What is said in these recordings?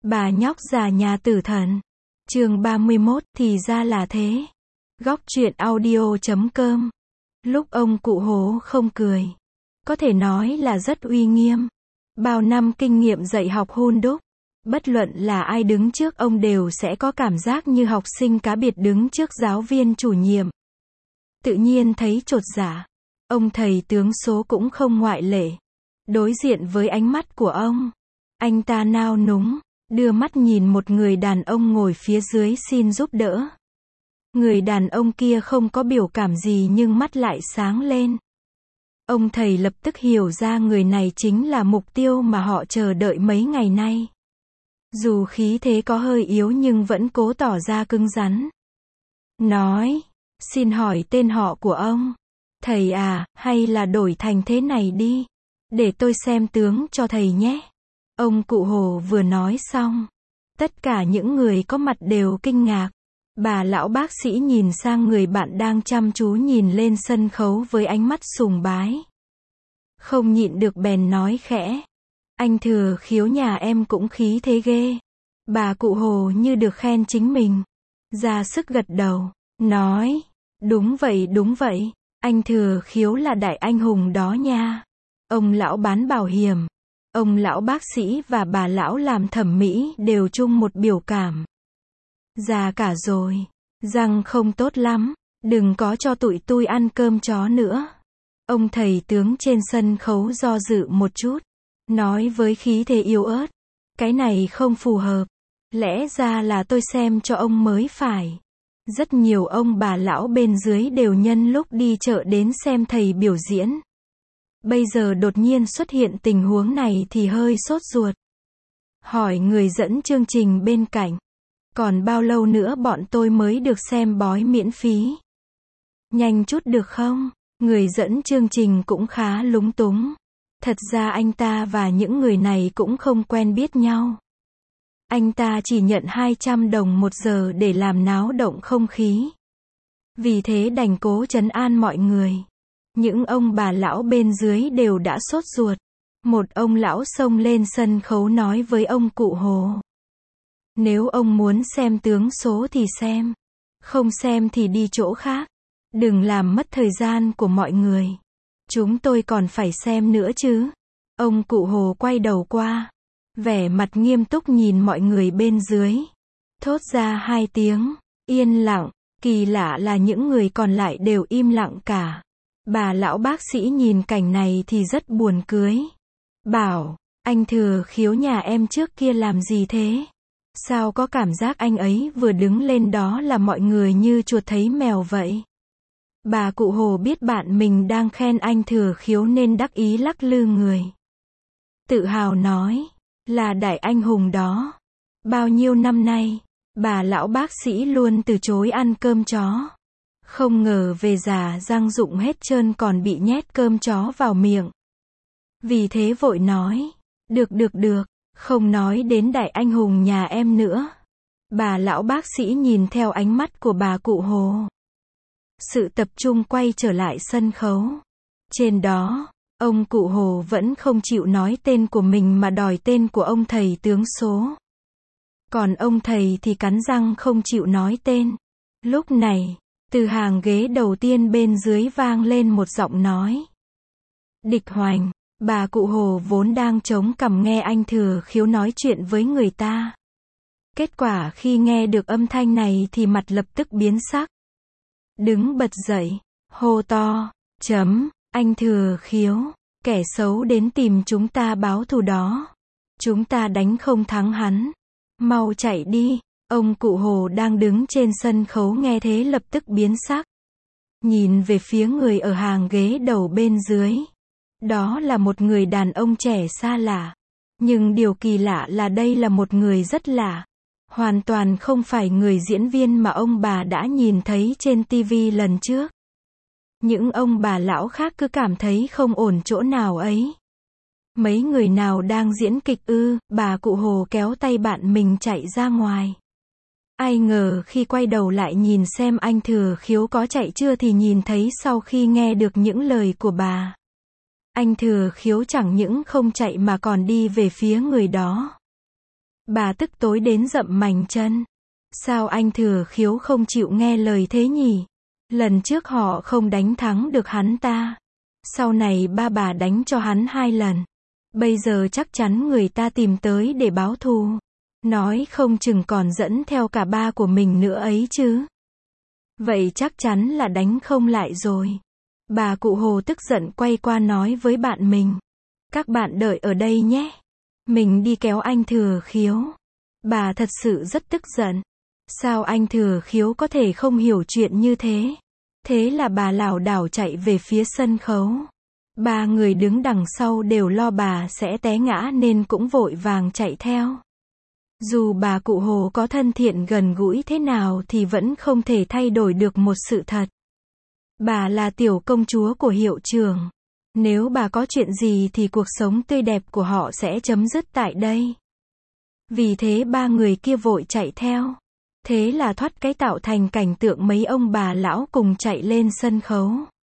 Bà nhóc già nhà tử thần. Chương 31, thì ra là thế. Góc truyện audio.com. Lúc ông cụ Hố không cười, có thể nói là rất uy nghiêm. Bao năm kinh nghiệm dạy học hun đúc, bất luận là ai đứng trước ông đều sẽ có cảm giác như học sinh cá biệt đứng trước giáo viên chủ nhiệm. Tự nhiên thấy chột dạ. Ông thầy tướng số cũng không ngoại lệ. Đối diện với ánh mắt của ông, anh ta nao núng, đưa mắt nhìn một người đàn ông ngồi phía dưới xin giúp đỡ. Người đàn ông kia không có biểu cảm gì nhưng mắt lại sáng lên. Ông thầy lập tức hiểu ra người này chính là mục tiêu mà họ chờ đợi mấy ngày nay. Dù khí thế có hơi yếu nhưng vẫn cố tỏ ra cứng rắn. Nói, xin hỏi tên họ của ông. Thầy à, hay là đổi thành thế này đi. Để tôi xem tướng cho thầy nhé. Ông cụ Hồ vừa nói xong, tất cả những người có mặt đều kinh ngạc. Bà lão bác sĩ nhìn sang người bạn đang chăm chú nhìn lên sân khấu với ánh mắt sùng bái. Không nhịn được bèn nói khẽ. Anh Thừa Khiếu nhà em cũng khí thế ghê. Bà cụ Hồ như được khen chính mình. Ra sức gật đầu, nói. Đúng vậy, anh Thừa Khiếu là đại anh hùng đó nha. Ông lão bán bảo hiểm, ông lão bác sĩ và bà lão làm thẩm mỹ đều chung một biểu cảm. Già cả rồi, răng không tốt lắm, đừng có cho tụi tôi ăn cơm chó nữa. Ông thầy tướng trên sân khấu do dự một chút, nói với khí thế yếu ớt. Cái này không phù hợp, lẽ ra là tôi xem cho ông mới phải. Rất nhiều ông bà lão bên dưới đều nhân lúc đi chợ đến xem thầy biểu diễn. Bây giờ đột nhiên xuất hiện tình huống này thì hơi sốt ruột. Hỏi người dẫn chương trình bên cạnh. Còn bao lâu nữa bọn tôi mới được xem bói miễn phí? Nhanh chút được không? Người dẫn chương trình cũng khá lúng túng. Thật ra anh ta và những người này cũng không quen biết nhau. Anh ta chỉ nhận 200 đồng một giờ để làm náo động không khí. Vì thế đành cố trấn an mọi người. Những ông bà lão bên dưới đều đã sốt ruột. Một ông lão xông lên sân khấu nói với ông cụ Hồ. Nếu ông muốn xem tướng số thì xem. Không xem thì đi chỗ khác. Đừng làm mất thời gian của mọi người. Chúng tôi còn phải xem nữa chứ. Ông cụ Hồ quay đầu qua. Vẻ mặt nghiêm túc nhìn mọi người bên dưới. Thốt ra 2 tiếng. Yên lặng. Kỳ lạ là những người còn lại đều im lặng cả. Bà lão bác sĩ nhìn cảnh này thì rất buồn cười. Bảo, anh Thừa Khiếu nhà em trước kia làm gì thế? Sao có cảm giác anh ấy vừa đứng lên đó là mọi người như chuột thấy mèo vậy? Bà cụ Hồ biết bạn mình đang khen anh Thừa Khiếu nên đắc ý lắc lư người. Tự hào nói, là đại anh hùng đó. Bao nhiêu năm nay, bà lão bác sĩ luôn từ chối ăn cơm chó. Không ngờ về già răng rụng hết trơn còn bị nhét cơm chó vào miệng. Vì thế vội nói, được, không nói đến đại anh hùng nhà em nữa. Bà lão bác sĩ nhìn theo ánh mắt của bà cụ Hồ. Sự tập trung quay trở lại sân khấu. Trên đó, ông cụ Hồ vẫn không chịu nói tên của mình mà đòi tên của ông thầy tướng số. Còn ông thầy thì cắn răng không chịu nói tên. Lúc này, từ hàng ghế đầu tiên bên dưới vang lên một giọng nói. Địch Hoành. Bà cụ Hồ vốn đang chống cằm nghe anh Thừa Khiếu nói chuyện với người ta. Kết quả khi nghe được âm thanh này thì mặt lập tức biến sắc. Đứng bật dậy, hô to, anh Thừa Khiếu, kẻ xấu đến tìm chúng ta báo thù đó. Chúng ta đánh không thắng hắn. Mau chạy đi. Ông cụ Hồ đang đứng trên sân khấu nghe thế lập tức biến sắc. Nhìn về phía người ở hàng ghế đầu bên dưới. Đó là một người đàn ông trẻ xa lạ. Nhưng điều kỳ lạ là đây là một người rất lạ. Hoàn toàn không phải người diễn viên mà ông bà đã nhìn thấy trên TV lần trước. Những ông bà lão khác cứ cảm thấy không ổn chỗ nào ấy. Mấy người nào đang diễn kịch ư? Bà cụ Hồ kéo tay bạn mình chạy ra ngoài. Ai ngờ khi quay đầu lại nhìn xem anh Thừa Khiếu có chạy chưa thì nhìn thấy sau khi nghe được những lời của bà. Anh Thừa Khiếu chẳng những không chạy mà còn đi về phía người đó. Bà tức tối đến dậm mành chân. Sao anh Thừa Khiếu không chịu nghe lời thế nhỉ? Lần trước họ không đánh thắng được hắn ta. Sau này ba bà đánh cho hắn 2 lần. Bây giờ chắc chắn người ta tìm tới để báo thù. Nói không chừng còn dẫn theo cả ba của mình nữa ấy chứ. Vậy chắc chắn là đánh không lại rồi. Bà cụ Hồ tức giận quay qua nói với bạn mình. Các bạn đợi ở đây nhé. Mình đi kéo anh Thừa Khiếu. Bà thật sự rất tức giận. Sao anh Thừa Khiếu có thể không hiểu chuyện như thế? Thế là bà lảo đảo chạy về phía sân khấu. 3 người đứng đằng sau đều lo bà sẽ té ngã nên cũng vội vàng chạy theo. Dù bà cụ Hồ có thân thiện gần gũi thế nào thì vẫn không thể thay đổi được một sự thật. Bà là tiểu công chúa của hiệu trưởng. Nếu bà có chuyện gì thì cuộc sống tươi đẹp của họ sẽ chấm dứt tại đây. Vì thế 3 người kia vội chạy theo. Thế là thoát cái tạo thành cảnh tượng mấy ông bà lão cùng chạy lên sân khấu.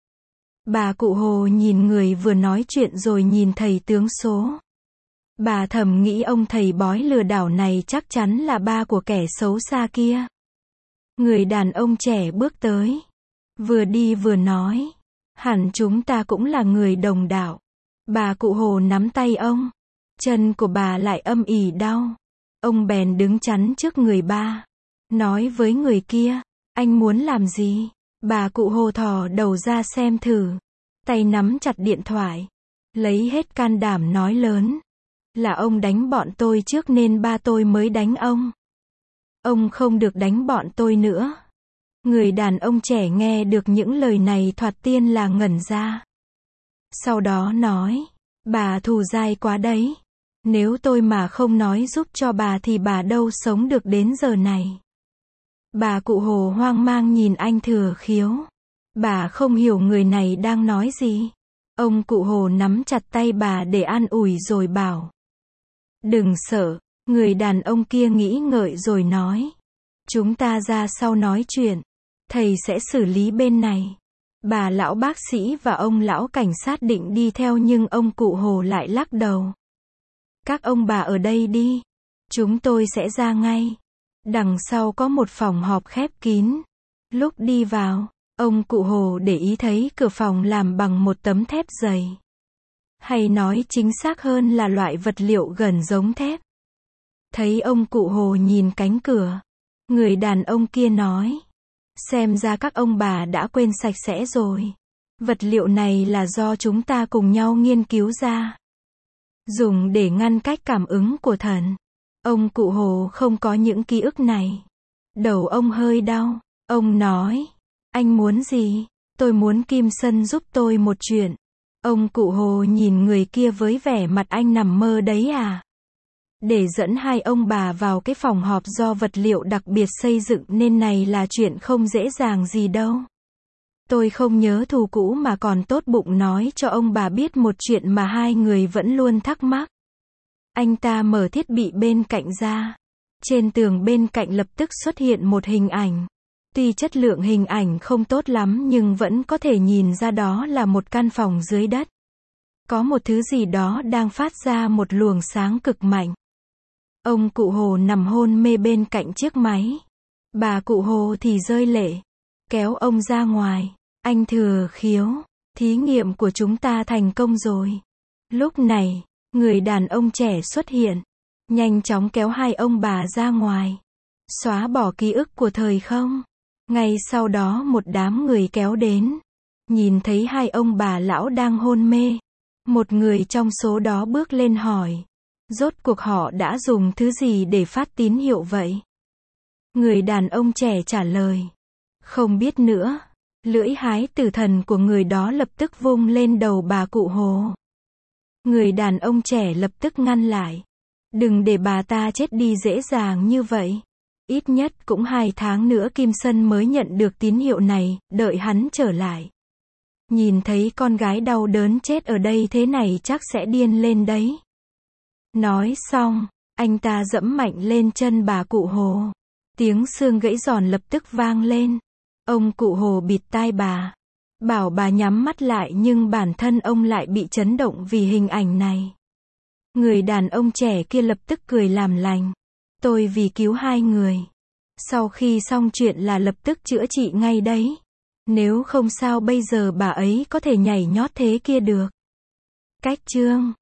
Bà cụ Hồ nhìn người vừa nói chuyện rồi nhìn thầy tướng số. Bà thầm nghĩ ông thầy bói lừa đảo này chắc chắn là ba của kẻ xấu xa kia. Người đàn ông trẻ bước tới. Vừa đi vừa nói. Hẳn chúng ta cũng là người đồng đạo. Bà cụ Hồ nắm tay ông. Chân của bà lại âm ỉ đau. Ông bèn đứng chắn trước người ba. Nói với người kia. Anh muốn làm gì? Bà cụ Hồ thò đầu ra xem thử. Tay nắm chặt điện thoại. Lấy hết can đảm nói lớn. Là ông đánh bọn tôi trước nên ba tôi mới đánh ông. Ông không được đánh bọn tôi nữa. Người đàn ông trẻ nghe được những lời này thoạt tiên là ngẩn ra. Sau đó nói. Bà thù dai quá đấy. Nếu tôi mà không nói giúp cho bà thì bà đâu sống được đến giờ này. Bà cụ Hồ hoang mang nhìn anh Thừa Khiếu. Bà không hiểu người này đang nói gì. Ông cụ Hồ nắm chặt tay bà để an ủi rồi bảo. Đừng sợ, người đàn ông kia nghĩ ngợi rồi nói. Chúng ta ra sau nói chuyện. Thầy sẽ xử lý bên này. Bà lão bác sĩ và ông lão cảnh sát định đi theo nhưng ông cụ Hồ lại lắc đầu. Các ông bà ở đây đi. Chúng tôi sẽ ra ngay. Đằng sau có một phòng họp khép kín. Lúc đi vào, ông cụ Hồ để ý thấy cửa phòng làm bằng một tấm thép dày. Hay nói chính xác hơn là loại vật liệu gần giống thép. Thấy ông cụ Hồ nhìn cánh cửa. Người đàn ông kia nói. Xem ra các ông bà đã quên sạch sẽ rồi. Vật liệu này là do chúng ta cùng nhau nghiên cứu ra. Dùng để ngăn cách cảm ứng của thần. Ông cụ Hồ không có những ký ức này. Đầu ông hơi đau. Ông nói. Anh muốn gì? Tôi muốn Kim Sân giúp tôi một chuyện. Ông cụ Hồ nhìn người kia với vẻ mặt anh nằm mơ đấy à? Để dẫn 2 ông bà vào cái phòng họp do vật liệu đặc biệt xây dựng nên này là chuyện không dễ dàng gì đâu. Tôi không nhớ thù cũ mà còn tốt bụng nói cho ông bà biết một chuyện mà 2 người vẫn luôn thắc mắc. Anh ta mở thiết bị bên cạnh ra. Trên tường bên cạnh lập tức xuất hiện một hình ảnh. Tuy chất lượng hình ảnh không tốt lắm nhưng vẫn có thể nhìn ra đó là một căn phòng dưới đất. Có một thứ gì đó đang phát ra một luồng sáng cực mạnh. Ông cụ Hồ nằm hôn mê bên cạnh chiếc máy. Bà cụ Hồ thì rơi lệ. Kéo ông ra ngoài. Anh Thừa Khiếu. Thí nghiệm của chúng ta thành công rồi. Lúc này, người đàn ông trẻ xuất hiện. Nhanh chóng kéo 2 ông bà ra ngoài. Xóa bỏ ký ức của thời không. Ngay sau đó một đám người kéo đến. Nhìn thấy 2 ông bà lão đang hôn mê. Một người trong số đó bước lên hỏi. Rốt cuộc họ đã dùng thứ gì để phát tín hiệu vậy? Người đàn ông trẻ trả lời. Không biết nữa. Lưỡi hái tử thần của người đó lập tức vung lên đầu bà cụ Hồ. Người đàn ông trẻ lập tức ngăn lại. Đừng để bà ta chết đi dễ dàng như vậy. Ít nhất cũng 2 tháng nữa Kim Sân mới nhận được tín hiệu này, đợi hắn trở lại. Nhìn thấy con gái đau đớn chết ở đây thế này chắc sẽ điên lên đấy. Nói xong, anh ta giẫm mạnh lên chân bà cụ Hồ. Tiếng xương gãy giòn lập tức vang lên. Ông cụ Hồ bịt tai bà. Bảo bà nhắm mắt lại nhưng bản thân ông lại bị chấn động vì hình ảnh này. Người đàn ông trẻ kia lập tức cười làm lành. Tôi vì cứu hai người. Sau khi xong chuyện là lập tức chữa trị ngay đấy. Nếu không sao bây giờ bà ấy có thể nhảy nhót thế kia được. Cách chương